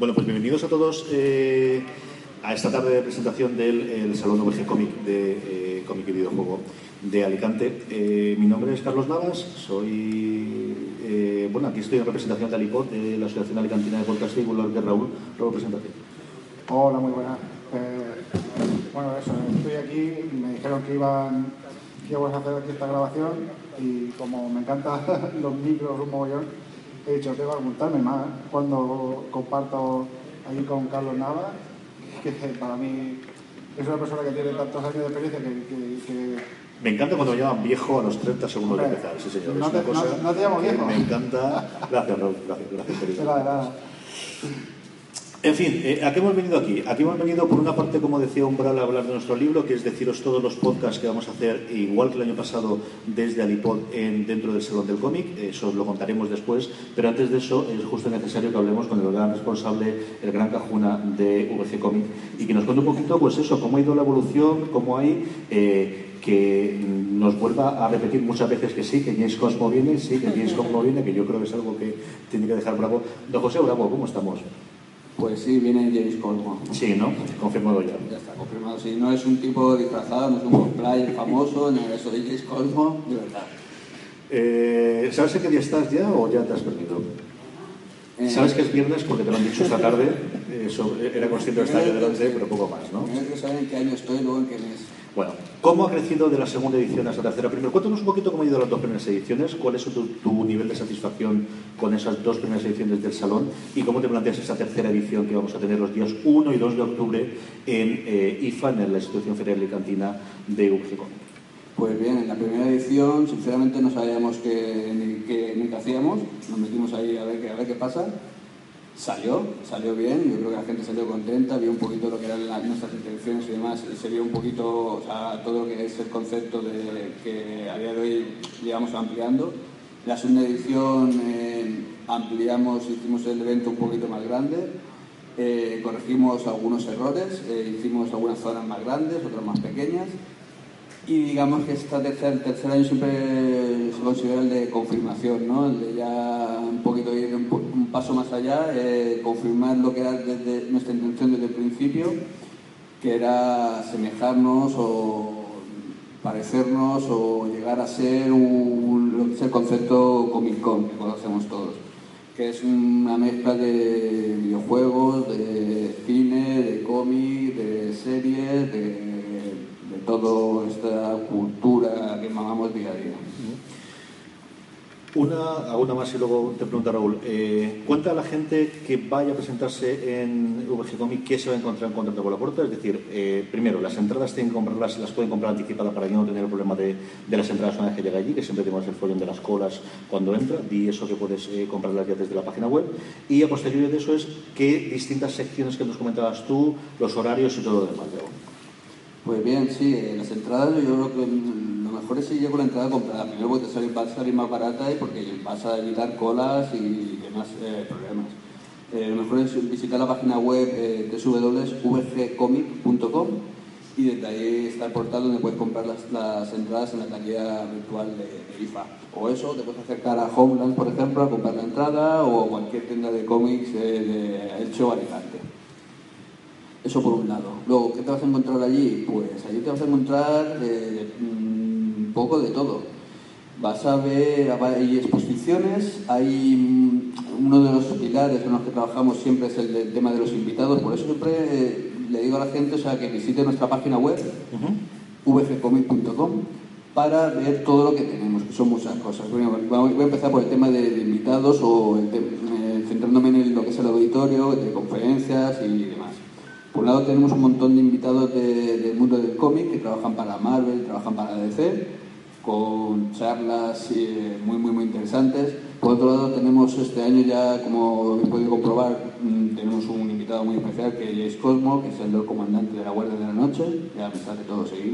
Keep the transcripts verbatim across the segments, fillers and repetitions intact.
Bueno, pues bienvenidos a todos eh, a esta tarde de presentación del el Salón V G Comic de eh, Cómic y Videojuego de Alicante. Eh, mi nombre es Carlos Navas, soy... Eh, bueno, aquí estoy en representación de Alipod, de la Asociación Alicantina de Podcast, y igual que Raúl, Raúl, preséntate. Hola, muy buenas. Eh, bueno, eso, estoy aquí, me dijeron que iban que íbamos a hacer aquí esta grabación y como me encantan los micros, un mogollón, he dicho, tengo que apuntarme más cuando comparto ahí con Carlos Navas, que para mí es una persona que tiene tantos años de experiencia que... que, que Me encanta cuando me llaman viejo a los treinta segundos de empezar, sí señor. No es te, una cosa no, no te llamo viejo. Me encanta. Gracias, Raúl. Gracias, gracias, querido. Nada, nada. En fin, eh, ¿a qué hemos venido aquí? Aquí hemos venido, por una parte, como decía Umbral, a hablar de nuestro libro, que es deciros todos los podcasts que vamos a hacer, igual que el año pasado, desde Alipod en, dentro del Salón del Cómic. Eso os lo contaremos después, pero antes de eso es justo necesario que hablemos con el gran responsable, el gran cajuna de V G Comic, y que nos cuente un poquito, pues eso, cómo ha ido la evolución, cómo hay... Eh, que nos vuelva a repetir muchas veces que sí, que James Cosmo viene, sí, que James Cosmo viene, que yo creo que es algo que tiene que dejar Bravo. Don José Bravo, ¿cómo estamos? Pues sí, viene James Cosmo. Sí, ¿no? Confirmado ya. Ya está, confirmado. Sí, no es un tipo disfrazado, no es un cosplayer famoso, no es eso de James Cosmo, de verdad. Eh, ¿Sabes en qué día estás ya o ya te has perdido? Eh, ¿Sabes que es viernes porque te lo han dicho esta tarde? Eso, era consciente de estar yo delante, pero poco más, ¿no? Primero que saber en qué año estoy, luego en qué mes. Bueno, ¿cómo ha crecido de la segunda edición a la tercera? Primero, cuéntanos un poquito cómo han ido las dos primeras ediciones, cuál es tu, tu nivel de satisfacción con esas dos primeras ediciones del Salón y cómo te planteas esa tercera edición que vamos a tener los días uno y dos de octubre en eh, I F A, en la Institución Ferial Alicantina de V G Comic. Pues bien, en la primera edición, sinceramente, no sabíamos qué, ni qué, ni qué hacíamos, nos metimos ahí a ver, a ver qué pasa. Salió, salió bien, yo creo que la gente salió contenta, vio un poquito lo que eran las, nuestras intenciones y demás, y se vio un poquito, o sea, todo lo que es el concepto de que a día de hoy llevamos ampliando. La segunda edición eh, ampliamos, hicimos el evento un poquito más grande, eh, corregimos algunos errores, eh, hicimos algunas zonas más grandes, otras más pequeñas. Y digamos que este tercer, tercer año siempre se considera el de confirmación, ¿no? El de ya un poquito ir un, un paso más allá, eh, confirmar lo que era desde nuestra intención desde el principio, que era asemejarnos o parecernos o llegar a ser un, lo que es el concepto Comic Con, que conocemos todos, que es una mezcla de videojuegos, de cine, de cómic, de series, de... de toda esta cultura que mamamos día a día. Una, hago una más y luego te pregunta Raúl. Eh, cuenta a la gente que vaya a presentarse en V G Comic qué se va a encontrar en cuanto a la puerta. Es decir, eh, primero, las entradas tienen que comprarlas, las pueden comprar anticipadas para que no tener el problema de, de las entradas una vez que llega allí, que siempre tenemos el follón de las colas cuando entra, y eso que puedes eh, comprarlas ya desde la página web. Y a posteriori de eso es qué distintas secciones que nos comentabas tú, los horarios y todo lo demás. Pues bien, sí, eh, las entradas yo creo que lo mejor es si llego la entrada comprada. Primero porque te sale, va a salir más barata y porque vas a evitar colas y demás eh, problemas. Eh, lo mejor es visitar la página web eh, doble u doble u doble u punto v g comic punto com y desde ahí está el portal donde puedes comprar las, las entradas en la taquilla virtual de, de I F A. O eso, te puedes acercar a Homeland, por ejemplo, a comprar la entrada o a cualquier tienda de cómics eh, de Elche o Alicante. Eso por un lado. Luego, ¿qué te vas a encontrar allí? Pues allí te vas a encontrar eh, un poco de todo. Vas a ver, hay exposiciones, hay uno de los pilares en los que trabajamos siempre es el del tema de los invitados, por eso siempre eh, le digo a la gente, o sea, que visite nuestra página web, uh-huh. v g comic punto com, para ver todo lo que tenemos, que son muchas cosas. Bueno, voy a empezar por el tema de, de invitados o el tema, eh, centrándome en lo que es el auditorio, de conferencias y demás. Por un lado tenemos un montón de invitados de, del mundo del cómic que trabajan para Marvel, trabajan para D C, con charlas eh, muy muy muy interesantes. Por otro lado tenemos este año ya, como habéis podido comprobar, mmm, tenemos un invitado muy especial que es James Cosmo, que es el comandante de la Guardia de la Noche, ya me sale todo seguido.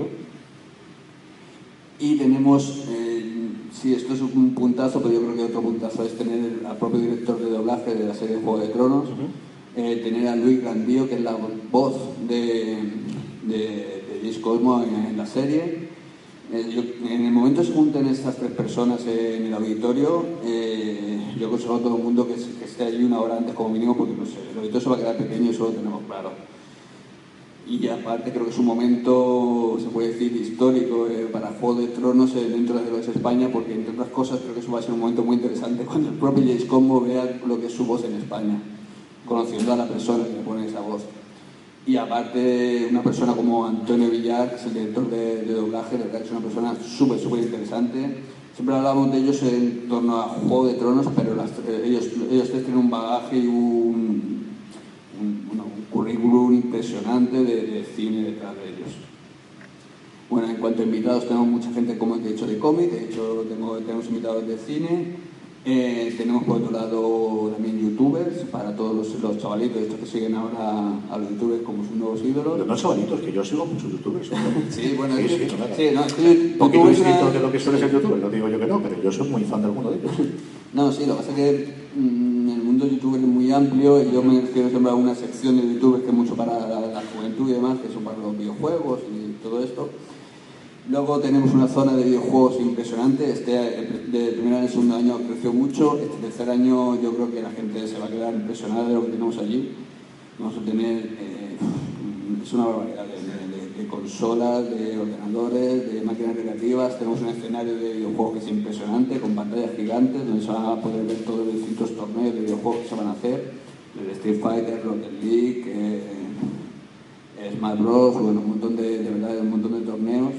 Y tenemos, eh, sí, esto es un puntazo, pero yo creo que otro puntazo es tener al propio director de doblaje de la serie Juego de Tronos. Uh-huh. Eh, tener a Luis Grandío, que es la voz de, de, de James Cosmo en, en la serie, Eh, yo, en el momento que se junten estas tres personas en el auditorio, eh, yo aconsejo a todo el mundo que, que esté allí una hora antes como mínimo, porque no sé, el auditorio se va a quedar pequeño y eso lo tenemos claro. Y aparte creo que es un momento, se puede decir, histórico eh, para Juego de Tronos eh, dentro de lo que es España, porque entre otras cosas creo que eso va a ser un momento muy interesante cuando el propio James Combo vea lo que es su voz en España, conociendo a la persona que le pone esa voz. Y aparte, una persona como Antonio Villar, que es el director de, de doblaje, de verdad que es una persona súper, súper interesante. Siempre hablábamos de ellos en torno a Juego de Tronos, pero las, ellos, ellos tres tienen un bagaje y un, un, bueno, un currículum impresionante de, de cine detrás de ellos. Bueno, en cuanto a invitados, tenemos mucha gente, como he dicho, de cómic, de hecho tengo, tenemos invitados de cine. Eh, tenemos por otro lado también youtubers, para todos los, los chavalitos estos que siguen ahora a los youtubers como sus nuevos ídolos. Pero no chavalitos, que yo sigo muchos youtubers. Sí, bueno, sí, es sí, que, no, sí, no, es que un poquito distinto una... de lo que suele ser youtuber, no digo yo que no, pero yo soy muy fan de alguno de ellos. No, sí, lo que pasa es que mmm, el mundo youtuber es muy amplio y yo me refiero siempre a una sección de youtubers que es mucho para la, la juventud y demás, que son para los videojuegos y todo esto. Luego tenemos una zona de videojuegos impresionante. Este de primer año y segundo año creció mucho. Este tercer año yo creo que la gente se va a quedar impresionada de lo que tenemos allí. Vamos a tener eh, es una barbaridad de, de, de consolas, de ordenadores, de máquinas recreativas. Tenemos un escenario de videojuegos que es impresionante, con pantallas gigantes, donde se van a poder ver todos los distintos torneos de videojuegos que se van a hacer. El Street Fighter, Rocket League, eh, Smash Bros, bueno, un montón de, de verdad, un montón de torneos.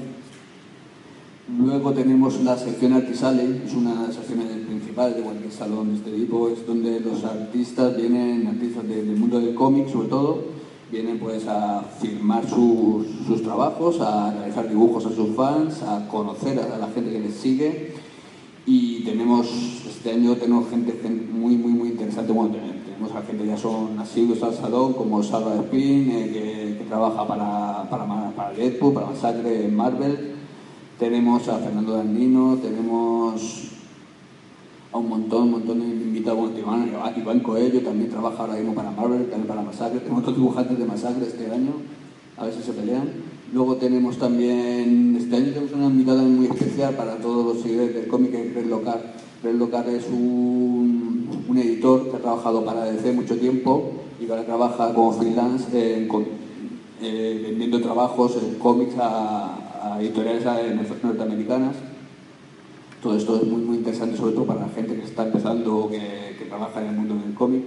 Luego tenemos la sección Artisale, es una de las secciones principales de cualquier salón de este tipo, es donde los artistas vienen, artistas de, del mundo del cómic sobre todo, vienen pues a firmar sus, sus trabajos, a realizar dibujos a sus fans, a conocer a la gente que les sigue. Y tenemos, este año tenemos gente, gente muy, muy, muy interesante. Bueno, tenemos a gente que ya son asiduos al salón, como Salva Spin, eh, que, que trabaja para, para, para Deadpool, para Masacre en Marvel. Tenemos a Fernando Dandino, tenemos a un montón, un montón de invitados. Bueno, a Iván Coello también trabaja ahora mismo para Marvel, también para Masacre. Tenemos otros dibujantes de Masacre este año, a ver si se pelean. Luego tenemos también, este año tenemos una invitada muy especial para todos los seguidores del cómic, que es Red Locar. Red Locar es un, un editor que ha trabajado para D C mucho tiempo y que ahora trabaja como freelance eh, con, eh, vendiendo trabajos en cómics a a editoriales norteamericanas. Todo esto es muy, muy interesante, sobre todo para la gente que está empezando o que, que trabaja en el mundo del cómic.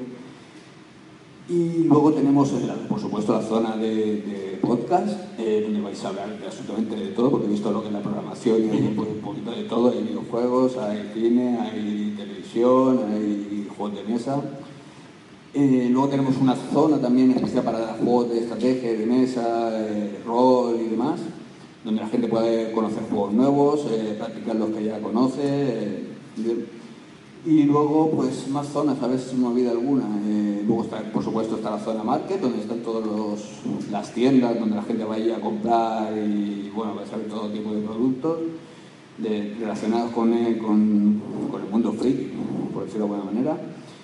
Y luego tenemos, por supuesto, la zona de, de podcast, eh, donde vais a hablar de absolutamente de todo, porque he visto lo que es la programación y hay pues, un poquito de todo. Hay videojuegos, hay cine, hay televisión, hay juegos de mesa. Eh, luego tenemos una zona también especial para juegos de estrategia, de mesa, eh, rol y demás, donde la gente puede conocer juegos nuevos, eh, practicar los que ya conoce. Eh, y luego, pues, más zonas, a ver si me olvida alguna. Eh, luego, está, por supuesto, está la zona market, donde están todas las tiendas, donde la gente va a ir a comprar y, bueno, va a saber todo tipo de productos de, relacionados con el, con, con el mundo friki, por decirlo de alguna manera.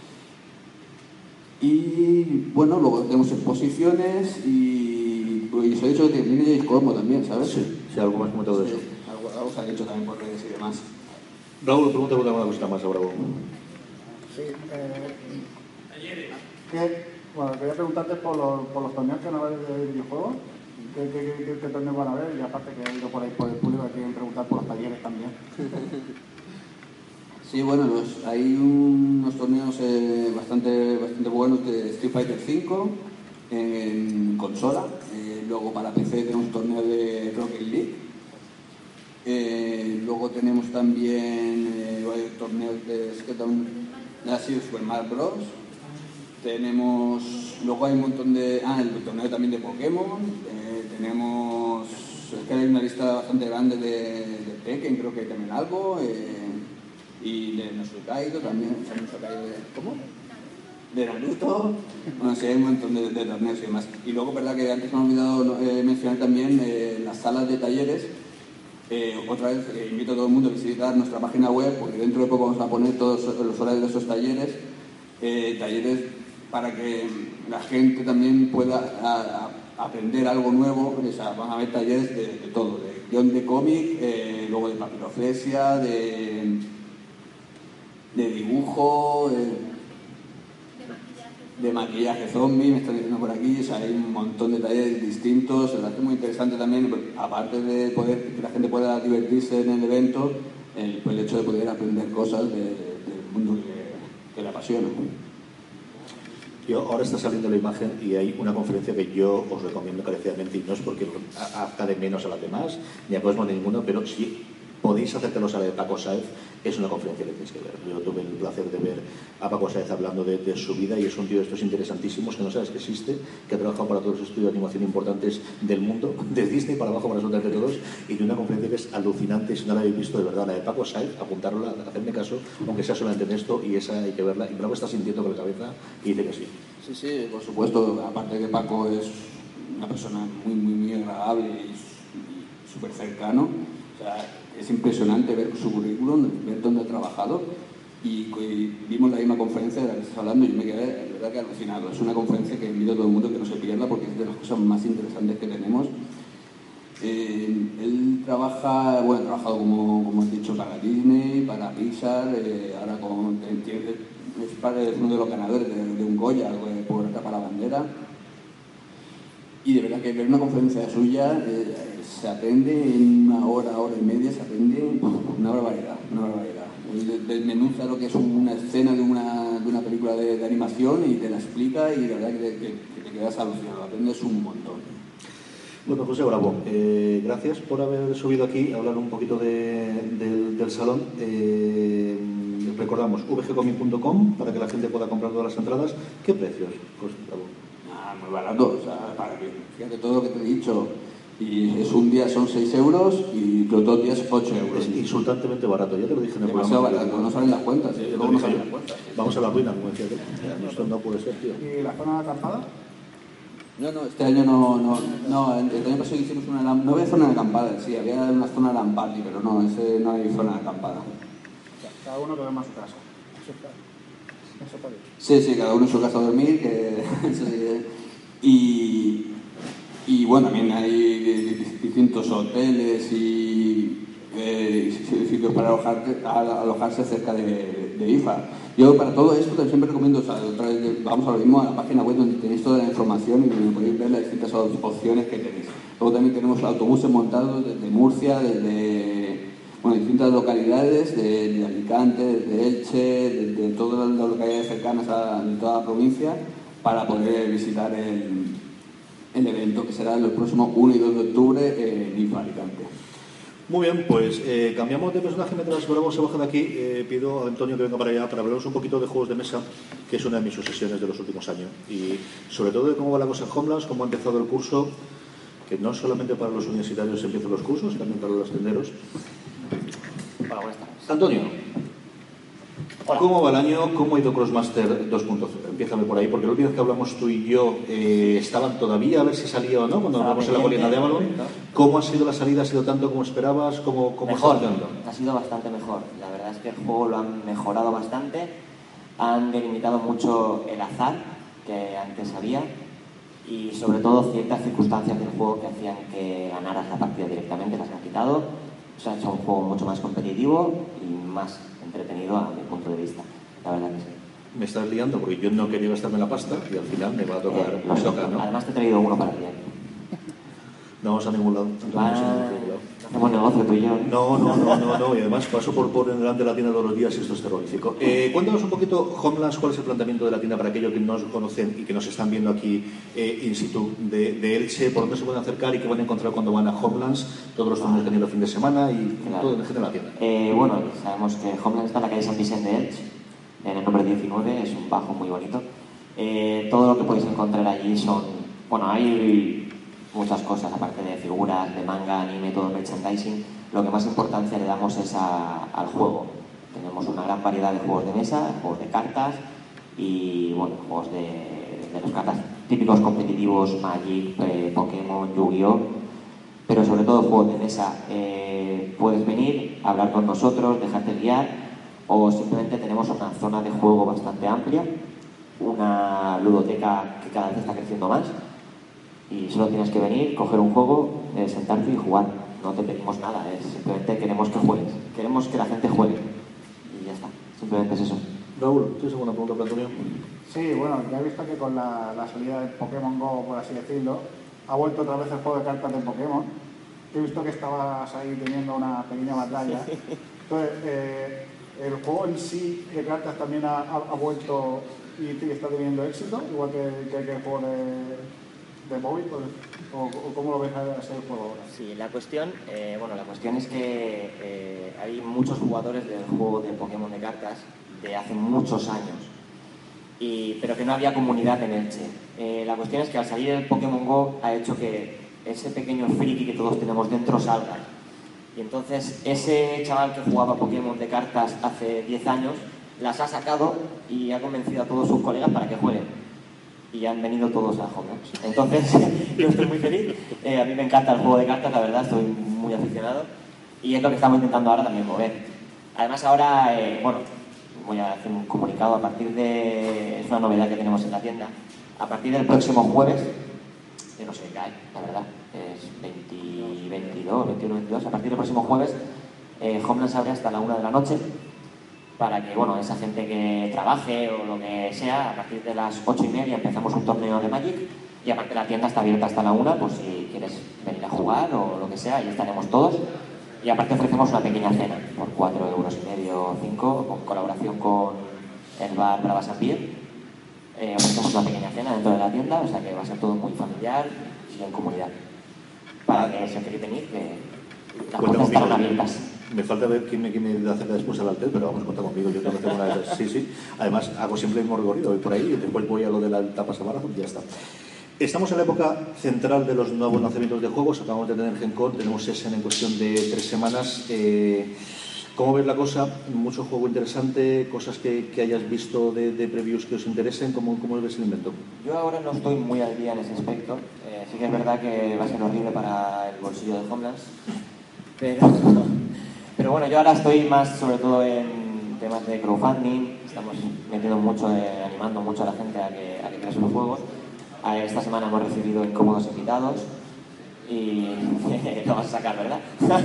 Y, bueno, luego tenemos exposiciones y y os he dicho que viene James Combo también, ¿sabes? Sí, sí, algo más comentado de sí, eso. Algo, algo se ha dicho también por redes y demás. Raúl, pregunta alguna cosita más ahora. Sí, eh, ¿qué, bueno, quería preguntarte por los, por los torneos que van a haber de videojuegos. ¿Qué, qué, qué, qué torneos van a haber? Y aparte que he ido por ahí por el público, que quieren preguntar por los talleres también. Sí, bueno, los, hay unos torneos eh, bastante, bastante buenos de Street Fighter cinco en consola. Eh, luego para P C tenemos un torneo de Rocket League. Eh, luego tenemos también eh, torneos de Skeleton, de Super Mario Bros. Tenemos, luego hay un montón de, ah, el torneo también de Pokémon. Eh, tenemos, es que hay una lista bastante grande de, de Tekken, creo que hay también algo. Eh, y de Nosukaido también, Nosukaido de, ¿cómo? De Naruto, bueno, sí, hay un montón de, de torneos y demás. Y luego, verdad que antes me he olvidado eh, mencionar también eh, las salas de talleres. Eh, otra vez eh, invito a todo el mundo a visitar nuestra página web, porque dentro de poco vamos a poner todos los horarios de esos talleres, eh, talleres para que la gente también pueda a, a aprender algo nuevo, o sea, van a haber talleres de, de todo, de guión de cómic, eh, luego de papiroflexia, de, de dibujo, de, de maquillaje zombie, me están diciendo por aquí, o sea, hay un montón de talleres distintos, se hace muy interesante también, aparte de poder que la gente pueda divertirse en el evento, el, el hecho de poder aprender cosas de, de, del mundo que, que le apasiona. Yo, ahora está saliendo la imagen y hay una conferencia que yo os recomiendo encarecidamente, y no es porque haga de menos a las demás, ni a Cosmo ni ninguno, pero si podéis acercaros a la de Paco Sáez, es una conferencia que tenéis que ver. Yo tuve el placer de ver a Paco Sáez hablando de, de su vida, y es un tío de estos interesantísimos que no sabes que existe, que ha trabajado para todos los estudios de animación importantes del mundo, de Disney para abajo, para absolutamente todos, y de una conferencia que es alucinante. Si no la habéis visto, de verdad, la de Paco Sáez, apuntarla, hacerme caso, aunque sea solamente en esto, y esa hay que verla. Y Bravo está sintiendo con la cabeza y dice que sí. Sí, sí, por supuesto. Aparte de que Paco es una persona muy, muy, muy agradable y súper cercano. O sea, es impresionante ver su currículum, ver dónde ha trabajado, y, y vimos la misma conferencia de la que estás hablando y yo me quedé, de verdad, que alucinado. Es una conferencia que invito a todo el mundo que no se pierda porque es de las cosas más interesantes que tenemos. Eh, él trabaja, bueno, ha trabajado, como, como has dicho, para Disney, para Pixar, eh, ahora con, es, padre, es uno de los ganadores de, de un Goya por Atrapar la Bandera. Y de verdad que ver una conferencia suya, eh, se aprende en una hora, hora y media, se aprende una barbaridad, una barbaridad. Desmenuza lo que es una escena de una, de una película de, de animación y te la explica, y de verdad que te, que, que te quedas alucinado, aprendes un montón. Bueno, José Bravo, eh, gracias por haber subido aquí a hablar un poquito de, de, del salón. Eh, recordamos v g comic punto com para que la gente pueda comprar todas las entradas. ¿Qué precios, José Bravo? Ah, muy barato, o sea, para que, fíjate todo lo que te he dicho. Y es un día son seis euros y los dos días ocho euros. Es insultantemente barato, ya te lo dije en el Demasiado programa. Barato, no salen las cuentas, ¿eh? Luego no salen las cuentas. Vamos a la ruina, como decía yo. Esto no puede ser, tío. ¿Y la zona acampada? No, no, este año no, no, no, el año pasado hicimos una, no había zona de acampada, sí, había una zona de lampati, pero no, ese no hay zona de acampada. Cada uno duerme a su casa. Eso está, eso está bien. Sí, sí, cada uno en su casa a dormir, que eso sí, eh. y, y bueno, también hay distintos hoteles y eh, sitios para alojarse, alojarse cerca de, de I F A. Yo para todo esto siempre recomiendo, o sea, otra vez, vamos a lo mismo, a la página web donde tenéis toda la información y donde podéis ver las distintas opciones que tenéis. Luego también tenemos autobuses montados desde Murcia, desde bueno, distintas localidades, de, de Alicante, desde Elche, desde todas las localidades cercanas a de toda la provincia, para poder visitar el, el evento que será el próximo uno y dos de octubre en I F A Alicante. Muy bien, pues eh, cambiamos de personaje mientras Bravo se baja de aquí. Eh, pido a Antonio que venga para allá para hablaros un poquito de juegos de mesa, que es una de mis obsesiones de los últimos años. Y sobre todo de cómo va la cosa en Homeland, cómo ha empezado el curso, que no solamente para los universitarios empiezan los cursos, también para los tenderos. Hola, buenas tardes. Antonio, Hola. ¿cómo va el año? ¿Cómo ha ido Crossmaster dos punto cero? Empiézame por ahí, porque la última vez que hablamos tú y yo eh, estaban todavía a ver si salía o no, cuando hablamos en la colina de Avalon. ¿Cómo ha sido la salida? ¿Ha sido tanto como esperabas? ¿Cómo, cómo Mejor, está quedando? ha sido bastante mejor. La verdad es que el juego lo han mejorado bastante. Han delimitado mucho el azar que antes había, y sobre todo ciertas circunstancias del juego que hacían que ganaras la partida directamente las han quitado. O sea, ha hecho un juego mucho más competitivo y más entretenido a mi punto de vista. La verdad que sí. Me estás liando porque yo no quería gastarme la pasta y al final me va a tocar. Eh, me toca, ¿no? Además te he traído uno para ti. No vamos a ningún lado. No vamos a ningún lado. Hacemos negocio tú y yo. No, no, no, no, no, y además paso por, por delante de la tienda todos los días y esto es terrorífico. Eh, cuéntanos un poquito, Homelands, cuál es el planteamiento de la tienda para aquellos que no os conocen y que nos están viendo aquí eh, in situ de, de Elche, por dónde se pueden acercar y qué van a encontrar cuando van a Homelands, todos los torneos que tienen el fin de semana y Claro. todo en general la tienda. Eh, bueno, sabemos que Homeland está en la calle San Vicente de Elche, en el número diecinueve, es un bajo muy bonito. Eh, todo lo que podéis encontrar allí son, bueno, hay muchas cosas, aparte de figuras, de manga, anime, todo el merchandising. Lo que más importancia le damos es a, al juego. Tenemos una gran variedad de juegos de mesa, juegos de cartas y, bueno, juegos de, de las cartas típicos competitivos, Magic, eh, Pokémon, Yu-Gi-Oh! Pero sobre todo juegos de mesa. Eh, puedes venir, hablar con nosotros, dejarte guiar, o simplemente tenemos una zona de juego bastante amplia, una ludoteca que cada vez está creciendo más, Y solo tienes que venir, coger un juego, eh, sentarte y jugar. No te pedimos nada, es simplemente queremos que juegues. Queremos que la gente juegue. Y ya está, simplemente es eso. Raúl, ¿tienes alguna pregunta para Antonio? Sí, bueno, ya he visto que con la, la salida de Pokémon Go, por así decirlo, ha vuelto otra vez el juego de cartas de Pokémon. He visto que estabas ahí teniendo una pequeña batalla. Entonces, eh, ¿el juego en sí de cartas también ha, ha, ha vuelto y, y está teniendo éxito? Igual que, que, que el juego de, de móvil, pues, o, o ¿cómo lo ves a ser el juego ahora? Sí, la cuestión, eh, bueno, la cuestión es que eh, hay muchos jugadores del juego de Pokémon de cartas de hace muchos años, y, pero que no había comunidad en Elche. Eh, la cuestión es que al salir el Pokémon Go ha hecho que ese pequeño friki que todos tenemos dentro salga. Y entonces ese chaval que jugaba Pokémon de cartas hace diez años las ha sacado y ha convencido a todos sus colegas para que jueguen. Y han venido todos a Homeland. Entonces yo estoy muy feliz. Eh, a mí me encanta el juego de cartas, la verdad, estoy muy aficionado. Y es lo que estamos intentando ahora también mover. Además ahora, eh, bueno, voy a hacer un comunicado a partir de... es una novedad que tenemos en la tienda. A partir del próximo jueves, yo no sé qué cae, la verdad, es veinte, veintidós, veintiuno, veintidós, a partir del próximo jueves, eh, Homeland se abre hasta la una de la noche, para que, bueno, esa gente que trabaje o lo que sea, a partir de las ocho y media empezamos un torneo de Magic, y aparte la tienda está abierta hasta la una, pues si quieres venir a jugar o lo que sea, ahí estaremos todos. Y aparte ofrecemos una pequeña cena por cuatro euros y medio o cinco, con colaboración con el bar Bravas and Beer. Eh, ofrecemos una pequeña cena dentro de la tienda, o sea que va a ser todo muy familiar y en comunidad. Para que se queréis venir, que las puertas estarán abiertas. Me falta ver quién me, quién me acerca después al alter, pero vamos, cuenta conmigo, yo tengo que hacer una de esas. Sí, sí. Además, hago siempre el mismo recorrido, voy por ahí y después voy a lo de la tapas a maratón y ya está. Estamos en la época central de los nuevos lanzamientos de juegos. Acabamos de tener GenCon, tenemos Essen en cuestión de tres semanas. Eh, ¿Cómo ves la cosa? Mucho juego interesante, cosas que, que hayas visto de, de previews que os interesen. ¿Cómo, cómo ves el invento? Yo ahora no estoy muy al día en ese aspecto. Eh, sí que es verdad que va a ser horrible para el bolsillo de Homeland. Pero, pero bueno, yo ahora estoy más sobre todo en temas de crowdfunding. Estamos metiendo mucho, eh, animando mucho a la gente a que, a que cree sus juegos. Esta semana hemos recibido incómodos invitados y lo vas a sacar, ¿verdad?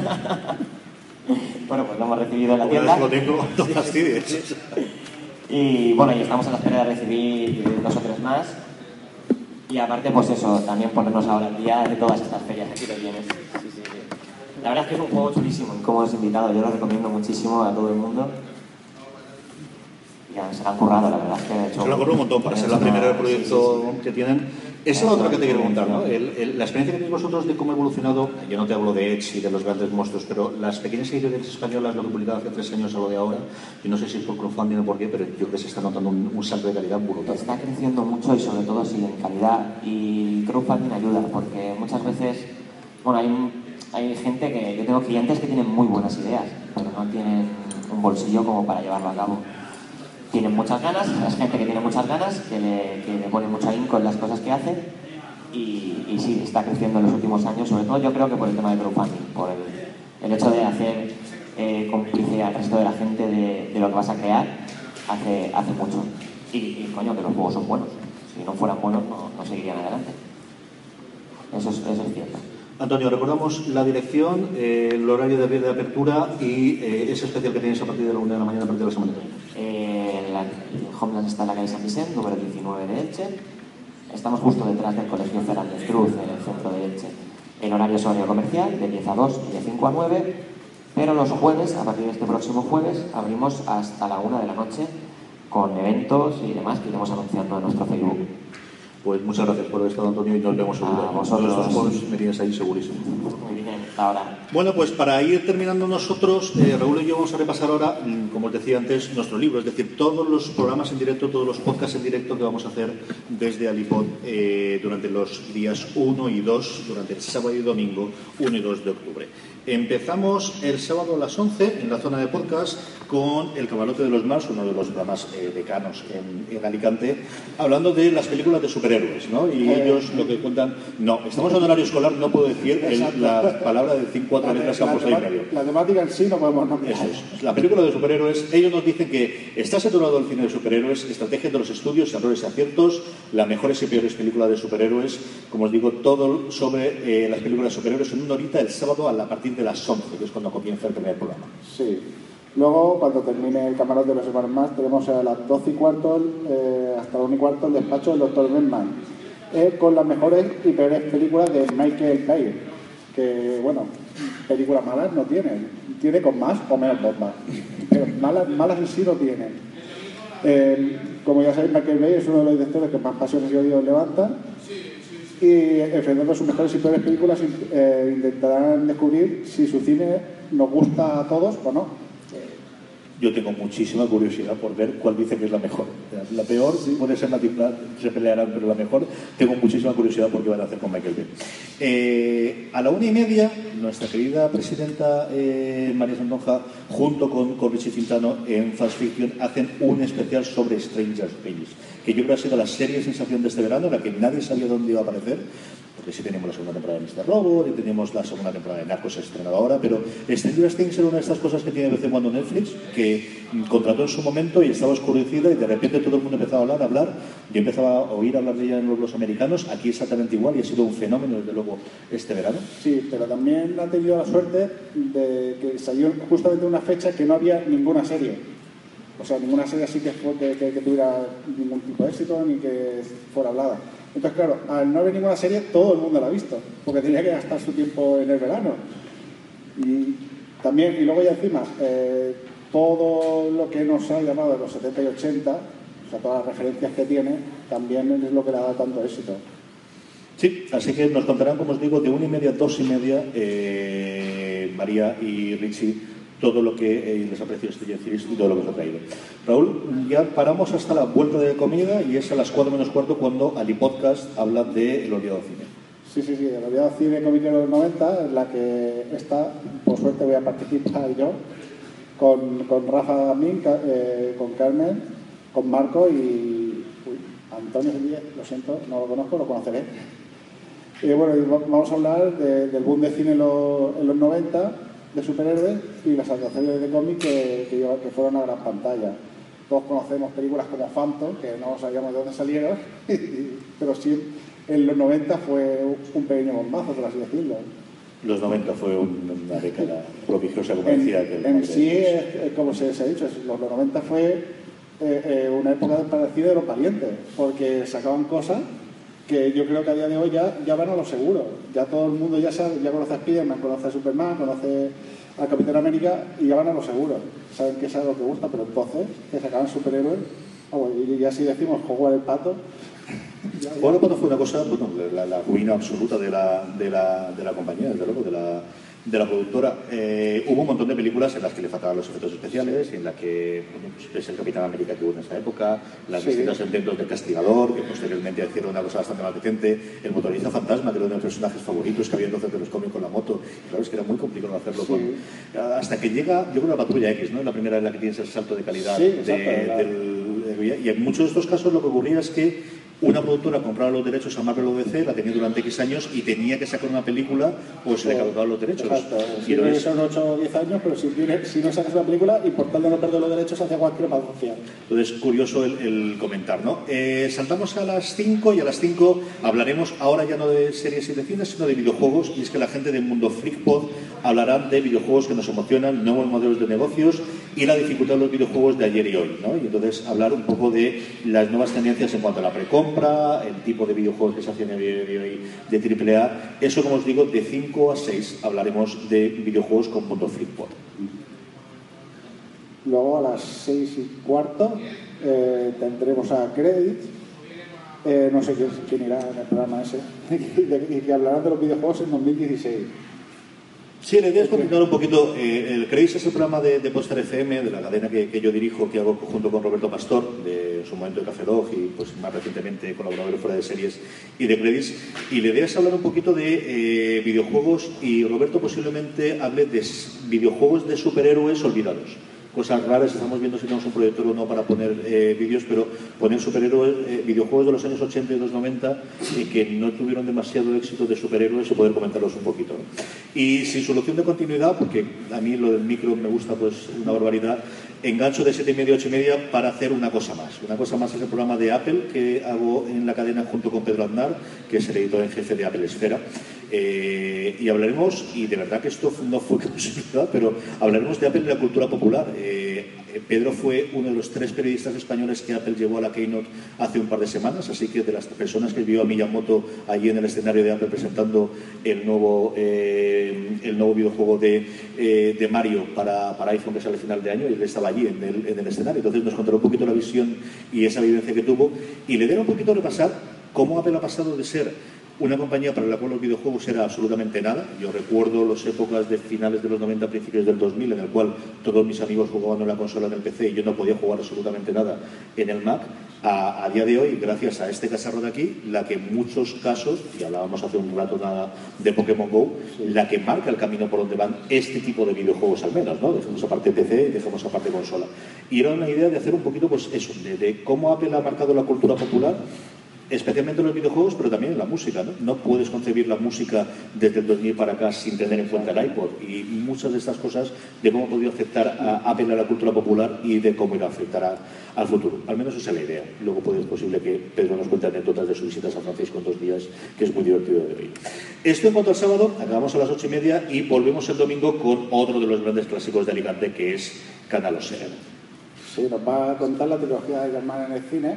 Bueno, pues lo hemos recibido en la tienda. Lo tengo, no fastidies. Y bueno, y estamos a la espera de recibir dos o tres más. Y aparte, pues eso, también ponernos ahora al día de todas estas ferias aquí que tienes. Sí, sí, sí. La verdad es que es un juego chulísimo, incómodos invitados. Yo lo recomiendo muchísimo a todo el mundo. Ya se la han currado, la verdad es que de hecho... Se lo han currado un montón para ser la primera del proyecto sí, sí, sí. que tienen. Esa es la otra que te quiero preguntar, ¿no? El, el, la experiencia que tenéis vosotros de cómo ha evolucionado, yo no te hablo de Edge y de los grandes monstruos, pero las pequeñas editoriales españolas, lo que publicaban hace tres años a lo de ahora, y no sé si es por crowdfunding o por qué, pero yo creo que se está notando un, un salto de calidad brutal. Está creciendo mucho y sobre todo sí en calidad, y crowdfunding ayuda, porque muchas veces, bueno, hay, hay gente que, yo tengo clientes que tienen muy buenas ideas, pero no tienen un bolsillo como para llevarlo a cabo. Tienen muchas ganas, es gente que tiene muchas ganas, que le, que le pone mucho ahínco en las cosas que hace y, y sí, está creciendo en los últimos años, sobre todo yo creo que por el tema de crowdfunding, por el, el hecho de hacer eh, cómplice al resto de la gente de, de lo que vas a crear, hace, hace mucho. Y, y coño, que los juegos son buenos, si no fueran buenos no, no seguirían adelante. Eso es, eso es cierto. Antonio, recordamos la dirección, eh, el horario de, de apertura y eh, ese especial que tenéis a partir de la una de la mañana a partir de la semana que viene. Eh, la, Homeland está en la calle San Vicente, número diecinueve de Elche. Estamos justo detrás del Colegio Fernández Cruz, en el centro de Elche. El horario es horario comercial, de diez a dos y de cinco a nueve, pero los jueves, a partir de este próximo jueves, abrimos hasta la una de la noche con eventos y demás que iremos anunciando en nuestro Facebook. Pues muchas gracias por haber estado, Antonio, y nos vemos seguro. A vosotros. Estos juegos me tienes ahí segurísimo. Muy bien, hasta ahora. Bueno, pues para ir terminando nosotros, eh, Raúl y yo vamos a repasar ahora, como os decía antes, nuestro libro, es decir, todos los programas en directo, todos los podcasts en directo que vamos a hacer desde Alipod eh, durante los días uno y dos, durante el sábado y domingo, uno y dos de octubre. Empezamos el sábado a las once en la zona de podcast con El Camarote de los Mars, uno de los programas eh, decanos en, en Alicante, hablando de las películas de superhéroes, ¿no? Y eh, ellos lo que cuentan... No, estamos en horario escolar, no puedo decir el, la palabra de cinco cuatro letras que han puesto ahí en medio. La temática en sí no podemos nombrar. Eso es. La película de superhéroes, ellos nos dicen que está saturado el cine de superhéroes, estrategias de los estudios, errores y aciertos, las mejores y peores películas de superhéroes, como os digo, todo sobre eh, las películas de superhéroes en una horita el sábado a partir de las once, que es cuando comienza el primer programa. Sí. Luego, cuando termine El Camarote de los hermanos más, tenemos a las doce y cuarto, eh, hasta las una y cuarto, el despacho del doctor Benman, eh, con las mejores y peores películas de Michael Bay, que, bueno, películas malas no tiene, tiene con más o menos bombas, pero malas, malas en sí no tiene. Eh, como ya sabéis, Michael Bay es uno de los directores que más pasiones y odios levanta, y enfrentando sus mejores y peores películas eh, intentarán descubrir si su cine nos gusta a todos o no. Yo tengo muchísima curiosidad por ver cuál dice que es la mejor. La peor sí. Puede ser Matilda, se pelearán, pero la mejor tengo muchísima curiosidad por qué van a hacer con Michael Bay. Eh, a la una y media, nuestra querida presidenta eh, María Santonja, junto con, con Richie Quintano en Fast Fiction, hacen un especial sobre Stranger Things, que yo creo que ha sido la serie de sensación de este verano, en la que nadie sabía dónde iba a aparecer. Porque sí tenemos la segunda temporada de mister Robot y tenemos la segunda temporada de Narcos estrenada ahora, pero Stranger Things era una de estas cosas que tiene de vez en cuando Netflix, que contrató en su momento y estaba oscurecida y de repente todo el mundo empezaba a hablar, a hablar. Yo empezaba a oír hablar de ella en los americanos, aquí exactamente igual, y ha sido un fenómeno desde luego este verano. Sí, pero también han tenido la suerte de que salió justamente una fecha que no había ninguna serie. O sea, ninguna serie así que, que, que, que tuviera ningún tipo de éxito ni que fuera hablada. Entonces, claro, al no haber ninguna serie, todo el mundo la ha visto, porque tenía que gastar su tiempo en el verano. Y también, y luego ya encima, eh, todo lo que nos ha llamado de los setenta y ochenta, o sea, todas las referencias que tiene, también es lo que le ha dado tanto éxito. Sí, así que nos contarán, como os digo, de una y media a dos y media, eh, María y Richie, todo lo que eh, les ha parecido Stranger Things y todo lo que os ha traído. Raúl, ya paramos hasta la vuelta de comida y es a las cuatro menos cuarto cuando Ali Podcast habla de El Olvidado Cine. Sí, sí, sí, El Olvidado Cine Comiquero de los noventa, en la que está, por suerte voy a participar yo, con, con Rafa Gamín, eh, con Carmen, con Marco y uy, Antonio Díaz, lo siento, no lo conozco, lo conoceré. Y bueno, vamos a hablar de, del boom de cine en, lo, en los noventa, de superhéroes y las adaptaciones de cómics que, que, que fueron a gran pantalla. Todos conocemos películas como Phantom, que no sabíamos de dónde salieron, pero sí, en los noventa fue un pequeño bombazo, por así decirlo. Los noventa fue una década prodigiosa, como en, decía. Que en sí, es, como se, se ha dicho, los, los noventa fue eh, eh, una época parecida de los valientes, porque sacaban cosas que yo creo que a día de hoy ya, ya van a lo seguro. Ya todo el mundo ya sabe, ya conoce a Spiderman, conoce a Superman, conoce a Capitán América y ya van a lo seguro. Saben que es algo que gusta, pero entonces que sacaban superhéroes, oh, y ya si decimos jugar el pato. Jugar el pato fue una cosa, bueno, la, la ruina absoluta de la, de la, de la compañía, desde luego, de la, de la productora. Eh, hubo un montón de películas en las que le faltaban los efectos especiales, en las que, bueno, pues, es el Capitán América que hubo en esa época, las sí. distintas intentos del Castigador, que posteriormente hicieron una cosa bastante más decente, el motorista fantasma, que era uno de los personajes favoritos que había entonces de los cómics con la moto, y claro, es que era muy complicado hacerlo. Sí. Con, hasta que llega, yo creo, la Patrulla X, ¿no? La primera en la que tienes el salto de calidad. Sí, exacto, de, del, y en muchos de estos casos lo que ocurría es que una productora compraba los derechos a Marvel o D C, la tenía durante X años y tenía que sacar una película o se le caducaban los derechos. Exacto. Sí, no son ocho o diez años, pero si, tiene, si no sacas una película y por tal de no perder los derechos hace cualquier pagancia. Entonces, curioso el, el comentar, ¿no? Eh, saltamos a las cinco y a las cinco hablaremos ahora ya no de series y de cine, sino de videojuegos, y es que la gente del mundo FreakPod hablará de videojuegos que nos emocionan, nuevos modelos de negocios y la dificultad de los videojuegos de ayer y hoy, ¿no? Y entonces hablar un poco de las nuevas tendencias en cuanto a la precompra, el tipo de videojuegos que se hacen a día de hoy de triple A. Eso, como os digo, de cinco a seis hablaremos de videojuegos con punto FreakPod. Luego a las seis y cuarto eh, tendremos a Credits. Eh, no sé quién, quién irá en el programa ese, y que hablarán de los videojuegos en dos mil dieciséis. Sí, la idea es continuar un poquito. Eh, el Credits es el programa de, de Podstar F M, de la cadena que, que yo dirijo, que hago junto con Roberto Pastor, de su momento de Café Dog y pues más recientemente colaborador fuera de series y de Credits. Y la idea es hablar un poquito de eh, videojuegos, y Roberto posiblemente hable de videojuegos de superhéroes olvidados. cosas raras. Estamos viendo si tenemos un proyector o no para poner eh, vídeos, pero poner superhéroes, eh, videojuegos de los años ochenta y los noventa y que no tuvieron demasiado éxito de superhéroes y poder comentarlos un poquito, ¿no? Y sin solución de continuidad, porque a mí lo del micro me gusta pues una barbaridad, engancho de siete y media, ocho y media para hacer una cosa más. Una cosa más es el programa de Apple que hago en la cadena junto con Pedro Aznar, que es el editor en jefe de Apple Esfera. Eh, y hablaremos, y de verdad que esto no fue casualidad, pero hablaremos de Apple y la cultura popular. Eh, Pedro fue uno de los tres periodistas españoles que Apple llevó a la Keynote hace un par de semanas, así que de las personas que vio a Miyamoto allí en el escenario de Apple presentando el nuevo, eh, el nuevo videojuego de, eh, de Mario para, para iPhone que sale a final de año, y él estaba allí en el, en el escenario. Entonces nos contará un poquito la visión y esa vivencia que tuvo, y le dieron un poquito a repasar cómo Apple ha pasado de ser una compañía para la cual los videojuegos era absolutamente nada. Yo recuerdo las épocas de finales de los noventa, principios del dos mil, en el cual todos mis amigos jugaban en la consola en el P C y yo no podía jugar absolutamente nada en el Mac. A, a día de hoy, gracias a este cacharro de aquí, la que en muchos casos, y hablábamos hace un rato nada de Pokémon GO, sí, la que marca el camino por donde van este tipo de videojuegos al menos, ¿no? Dejemos aparte P C y dejemos aparte consola. Y era una idea de hacer un poquito pues eso, de, de cómo Apple ha marcado la cultura popular, especialmente en los videojuegos, pero también en la música, ¿no? No puedes concebir la música desde el dos mil para acá sin tener en cuenta el iPod, y muchas de estas cosas de cómo ha podido afectar a Apple a la cultura popular y de cómo irá a afectar a, al futuro. Al menos esa es la idea. Luego puede, es posible que Pedro nos cuente anécdotas de su visita a San Francisco en dos días, que es muy divertido de ver. Esto en cuanto al sábado, acabamos a las ocho y media y volvemos el domingo con otro de los grandes clásicos de Alicante, que es Canal Ocean. Sí, nos va a contar la trilogía de Iron Man en el cine.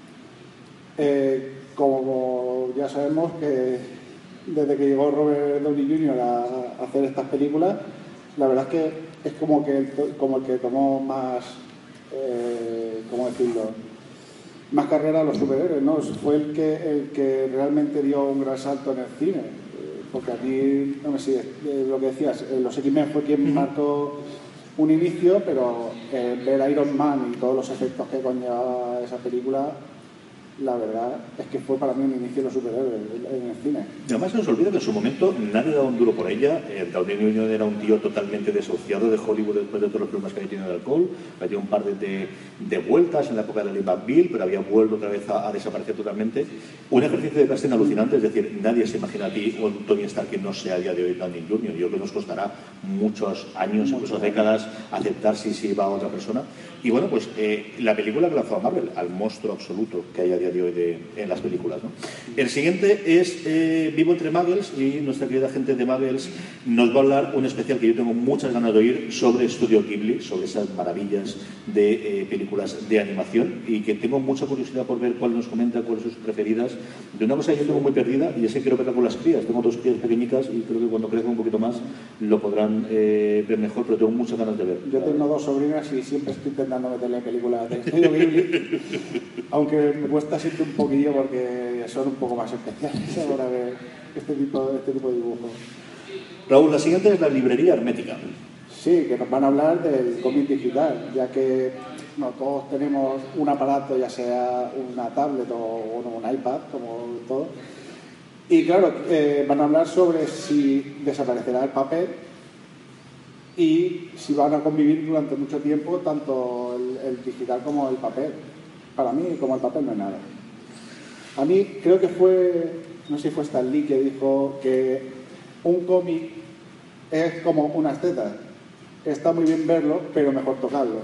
Eh, como ya sabemos que desde que llegó Robert Downey junior a, a hacer estas películas, la verdad es que es como que como el que tomó más, eh, ¿cómo decirlo?, más carrera a los superhéroes, ¿no? Fue el que el que realmente dio un gran salto en el cine, eh, porque aquí, no sé si eh, lo que decías, eh, los X-Men fue quien marcó un inicio, pero eh, ver Iron Man y todos los efectos que conllevaba esa película, la verdad es que fue para mí un inicio de los superhéroes en el cine. Además se nos olvida que en su momento nadie daba un duro por ella. eh, Downey junior era un tío totalmente desahuciado de Hollywood después de todos los problemas que había tenido de alcohol. Había tenido un par de, de, de vueltas en la época de Lee McBeal, pero había vuelto otra vez a, a desaparecer totalmente. Un ejercicio de casting alucinante, es decir, nadie se imagina a ti o un Tony Stark que no sea a día de hoy Downey junior Yo creo que nos costará muchos años, incluso décadas, aceptar si si va a otra persona. Y bueno, pues eh, la película que lanzó a Marvel, al monstruo absoluto que hay a día de hoy de, en las películas, ¿no? El siguiente es eh, Vivo entre Muggles, y nuestra querida gente de Muggles nos va a hablar un especial que yo tengo muchas ganas de oír sobre Studio Ghibli, sobre esas maravillas de eh, películas de animación, y que tengo mucha curiosidad por ver cuál nos comenta, cuáles son sus preferidas. De una cosa que yo tengo muy perdida, y es que quiero verla con las crías. Tengo dos crías pequeñitas y creo que cuando crezcan un poquito más lo podrán eh, ver mejor, pero tengo muchas ganas de ver. Yo tengo dos sobrinas y siempre estoy intentando meterle películas de Studio Ghibli, aunque me cuesta siempre un poquillo porque son un poco más especiales ahora de este tipo, este tipo de dibujos. Raúl, la siguiente es la librería hermética. Sí, que nos van a hablar del cómic digital, ya que no todos tenemos un aparato, ya sea una tablet o bueno, un iPad, como todo. Y claro, eh, van a hablar sobre si desaparecerá el papel y si van a convivir durante mucho tiempo tanto el, el digital como el papel. Para mí, como el papel no es nada. A mí creo que fue, no sé si fue Stan Lee que dijo que un cómic es como unas tetas. Está muy bien verlo, pero mejor tocarlo.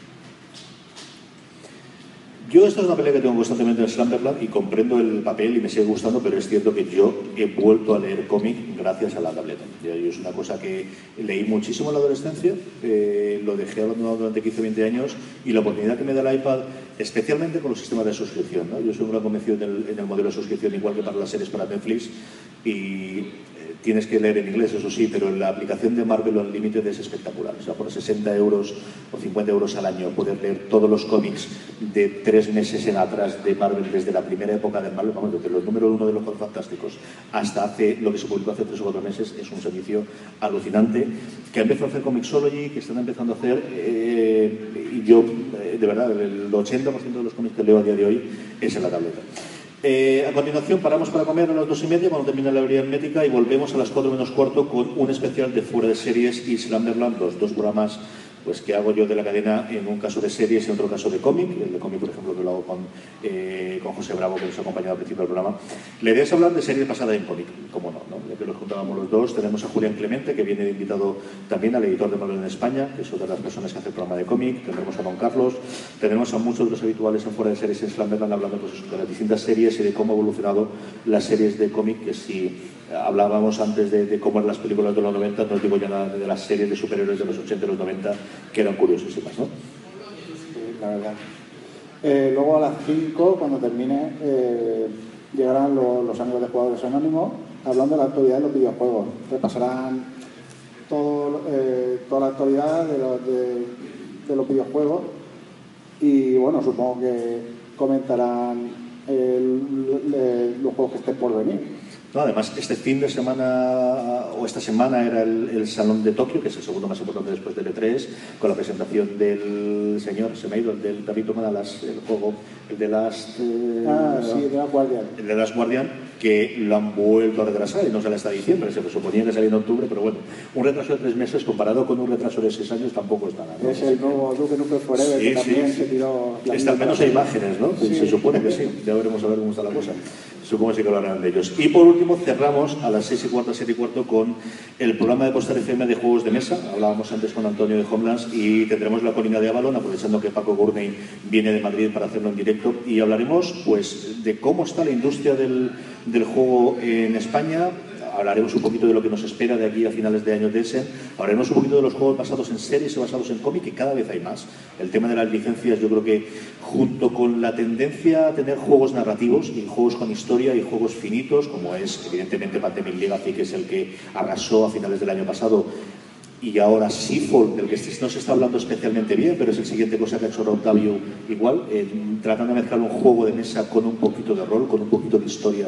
Yo esta es una pelea que tengo constantemente en Slumberland y comprendo el papel y me sigue gustando, pero es cierto que yo he vuelto a leer cómic gracias a la tableta. Yo, es una cosa que leí muchísimo en la adolescencia, eh, lo dejé abandonado durante quince o veinte años, y la oportunidad que me da el iPad, especialmente con los sistemas de suscripción, ¿no? Yo soy un gran convencido en el, en el modelo de suscripción, igual que para las series para Netflix, y tienes que leer en inglés, eso sí, pero la aplicación de Marvel Unlimited es espectacular. O sea, por sesenta euros o cincuenta euros al año poder leer todos los cómics de tres meses en atrás de Marvel, desde la primera época de Marvel, vamos, desde los número uno de los Cuatro Fantásticos hasta hace lo que se publicó hace tres o cuatro meses, es un servicio alucinante, que ha empezado a hacer Comixology, que están empezando a hacer, eh, y yo, eh, de verdad, el ochenta por ciento de los cómics que leo a día de hoy es en la tableta. Eh, a continuación paramos para comer a las dos y media cuando termine la librería hermética y volvemos a las cuatro menos cuarto con un especial de Fuera de Series y Slumberland, los dos programas pues qué hago yo de la cadena en un caso de series y en otro caso de cómic. El de cómic, por ejemplo, que lo hago con, eh, con José Bravo, que nos ha acompañado al principio del programa. La idea es hablar de series basadas en cómic, cómo no, ¿no? Ya que los juntábamos los dos, tenemos a Julián Clemente, que viene invitado también al editor de Marvel en España, que es otra de las personas que hace el programa de cómic. Tendremos a Don Carlos, tendremos a muchos de los habituales en Fuera de Series en Slamberland hablando pues, de las distintas series y de cómo ha evolucionado las series de cómic, que si hablábamos antes de, de cómo eran las películas de los noventa, no os digo ya nada de las series de superhéroes de los ochenta y los noventa, que eran curiosísimas, ¿no? Sí, la verdad. Eh, luego a las cinco, cuando termine, eh, llegarán los, los amigos de Jugadores Anónimos hablando de la actualidad de los videojuegos. Repasarán todo, eh, toda la actualidad de los, de, de los videojuegos y, bueno, supongo que comentarán el, el, los juegos que estén por venir. No, además, este fin de semana, o esta semana, era el, el Salón de Tokio, que es el segundo más importante después del E tres, con la presentación del señor, se me ha ido, el del David Tomadas, el juego, el de Last... Eh, ah, sí, de Last Guardian. El de Last Guardian, que lo han vuelto a retrasar y no sale hasta diciembre, se suponía que salía en octubre, pero bueno, un retraso de tres meses comparado con un retraso de seis años tampoco está nada, ¿no? Es el nuevo Duke Nukem Forever, sí, que también sí, se tiró... Está al menos hay imágenes, ¿no? Sí. Se supone que sí, ya veremos a ver cómo está la cosa. Supongo que sí que hablarán de ellos. Y por último cerramos a las seis y cuarto, siete y cuarto con el programa de Postar F M de juegos de mesa. Hablábamos antes con Antonio de Homelands y tendremos la colina de Avalon, aprovechando que Paco Gurney viene de Madrid para hacerlo en directo, y hablaremos pues de cómo está la industria del, del juego en España. Hablaremos un poquito de lo que nos espera de aquí a finales de año de Essen. Hablaremos un poquito de los juegos basados en series y basados en cómic, que cada vez hay más. El tema de las licencias, yo creo que junto con la tendencia a tener juegos narrativos y juegos con historia y juegos finitos, como es evidentemente Pandemic Legacy, que es el que arrasó a finales del año pasado, y ahora Seafall, del que no se está hablando especialmente bien, pero es el siguiente cosa que ha hecho Octavio igual, eh, tratando de mezclar un juego de mesa con un poquito de rol, con un poquito de historia,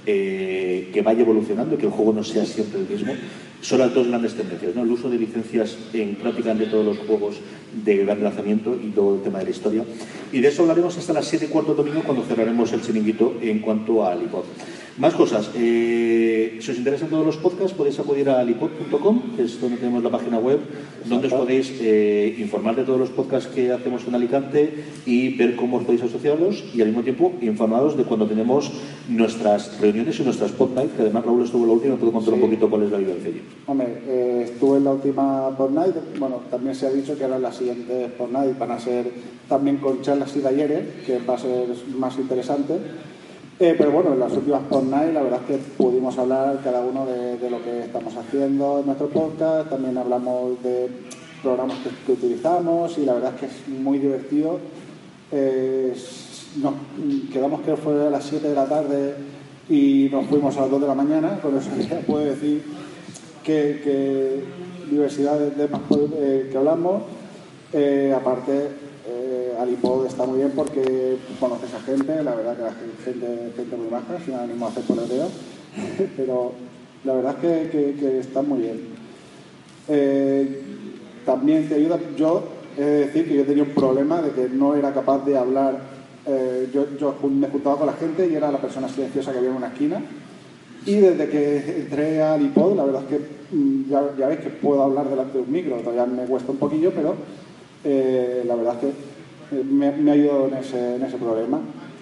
eh, que vaya evolucionando y que el juego no sea siempre el mismo. Son las dos grandes tendencias, ¿no? El uso de licencias en prácticamente todos los juegos de gran lanzamiento y todo el tema de la historia. Y de eso hablaremos hasta las siete y cuarto domingo, cuando cerraremos el chiringuito en cuanto a Alipod. Más cosas. Eh, si os interesan todos los podcasts, podéis acudir a alipod punto com, que es donde tenemos la página web, donde os podéis eh, informar de todos los podcasts que hacemos en Alicante y ver cómo os podéis asociarlos, y al mismo tiempo informaros de cuando tenemos nuestras reuniones y nuestras pod night, que además Raúl estuvo en la última, puedo contar sí. un poquito cuál es la vivencia allí. Hombre, eh, estuve en la última pod night. Bueno, también se ha dicho que ahora las siguientes pod night van a ser también con charlas y talleres, que va a ser más interesante. Eh, pero bueno, en las últimas pod night la verdad es que pudimos hablar cada uno de, de lo que estamos haciendo en nuestro podcast. También hablamos de programas que, que utilizamos, y la verdad es que es muy divertido. Eh, nos quedamos, que fue a las siete de la tarde y nos fuimos a las dos de la mañana. Con eso ya puedo decir que, que diversidad de temas eh, que hablamos. Eh, aparte, eh, Alipod está muy bien porque conoces a gente, la verdad que la gente, gente muy baja, sin ánimo de hacer poleteo, pero la verdad es que, que, que está muy bien. Eh, también te ayuda. Yo he de decir que yo tenía un problema de que no era capaz de hablar. Eh, yo, yo me juntaba con la gente y era la persona silenciosa que había en una esquina, y desde que entré a Alipod, la verdad es que ya, ya veis que puedo hablar delante de un micro. Todavía me cuesta un poquillo, pero eh, la verdad es que me, me ha ayudado en ese, en ese problema.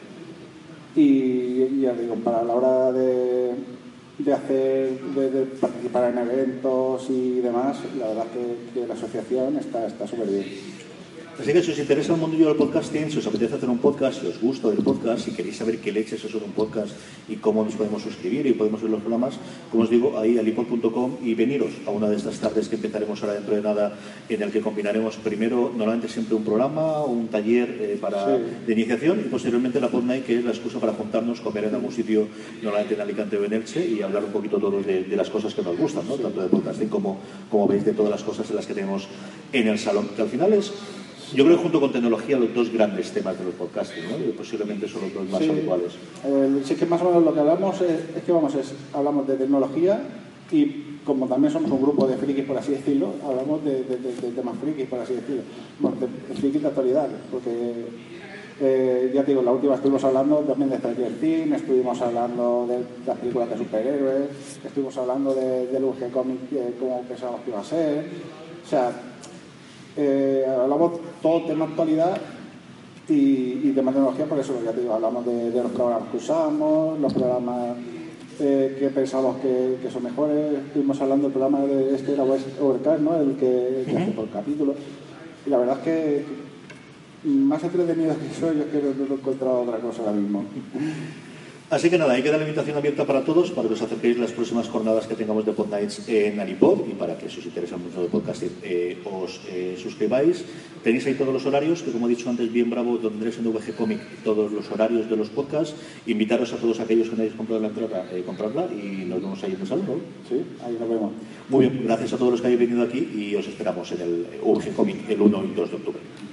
Y, y ya digo, para la hora de, de hacer, de, de participar en eventos y demás, la verdad es que, que la asociación está está súper bien. Así que si os interesa el mundillo del podcasting, si os apetece hacer un podcast, si os gusta el podcast, si queréis saber qué leches es un podcast y cómo nos podemos suscribir y podemos ver los programas, como os digo, ahí alipod punto com, y veniros a una de estas tardes que empezaremos ahora dentro de nada, en el que combinaremos primero, normalmente siempre un programa, un taller eh, para, sí. de iniciación, y posteriormente la Pod Night, que es la excusa para juntarnos, comer en algún sitio, normalmente en Alicante o en Elche, y hablar un poquito todos de, de las cosas que nos gustan, ¿no? Tanto de podcasting como, como veis, de todas las cosas en las que tenemos en el salón, que al final es... Yo creo que junto con tecnología los dos grandes temas de los podcasting, ¿no? Y posiblemente son los dos más sí, habituales. Eh, sí, que más o menos lo que hablamos es, es que vamos es, hablamos de tecnología, y como también somos un grupo de frikis, por así decirlo, hablamos de, de, de, de temas frikis, por así decirlo. Bueno, de, de frikis de actualidad, porque eh, ya te digo, la última estuvimos hablando también de Stranger Things, estuvimos hablando de las películas de superhéroes, estuvimos hablando de, del U G Comic, eh, cómo pensábamos que iba a ser. O sea, Eh, hablamos todo tema actualidad y, y tema tecnología, por eso ya te digo, hablamos de, de los programas que usamos, los programas eh, que pensamos que, que son mejores. Estuvimos hablando del programa de este, la Overcast, ¿no? El que, que hace por capítulo. Y la verdad es que más entretenido que eso, yo es que no, no he encontrado otra cosa ahora mismo. Así que nada, ahí queda la invitación abierta para todos, para que os acerquéis las próximas jornadas que tengamos de Podnights en Alipod y para que si os interesa mucho de podcasting eh, os eh, suscribáis. Tenéis ahí todos los horarios, que como he dicho antes, bien bravo, donde tendréis en V G Comic todos los horarios de los podcasts. Invitaros a todos aquellos que no hayáis comprado la entrada, eh, comprarla y nos vemos ahí en el salón, ¿no? Sí, ahí nos vemos. Muy bien, gracias a todos los que habéis venido aquí y os esperamos en el V G Comic el uno y dos de octubre.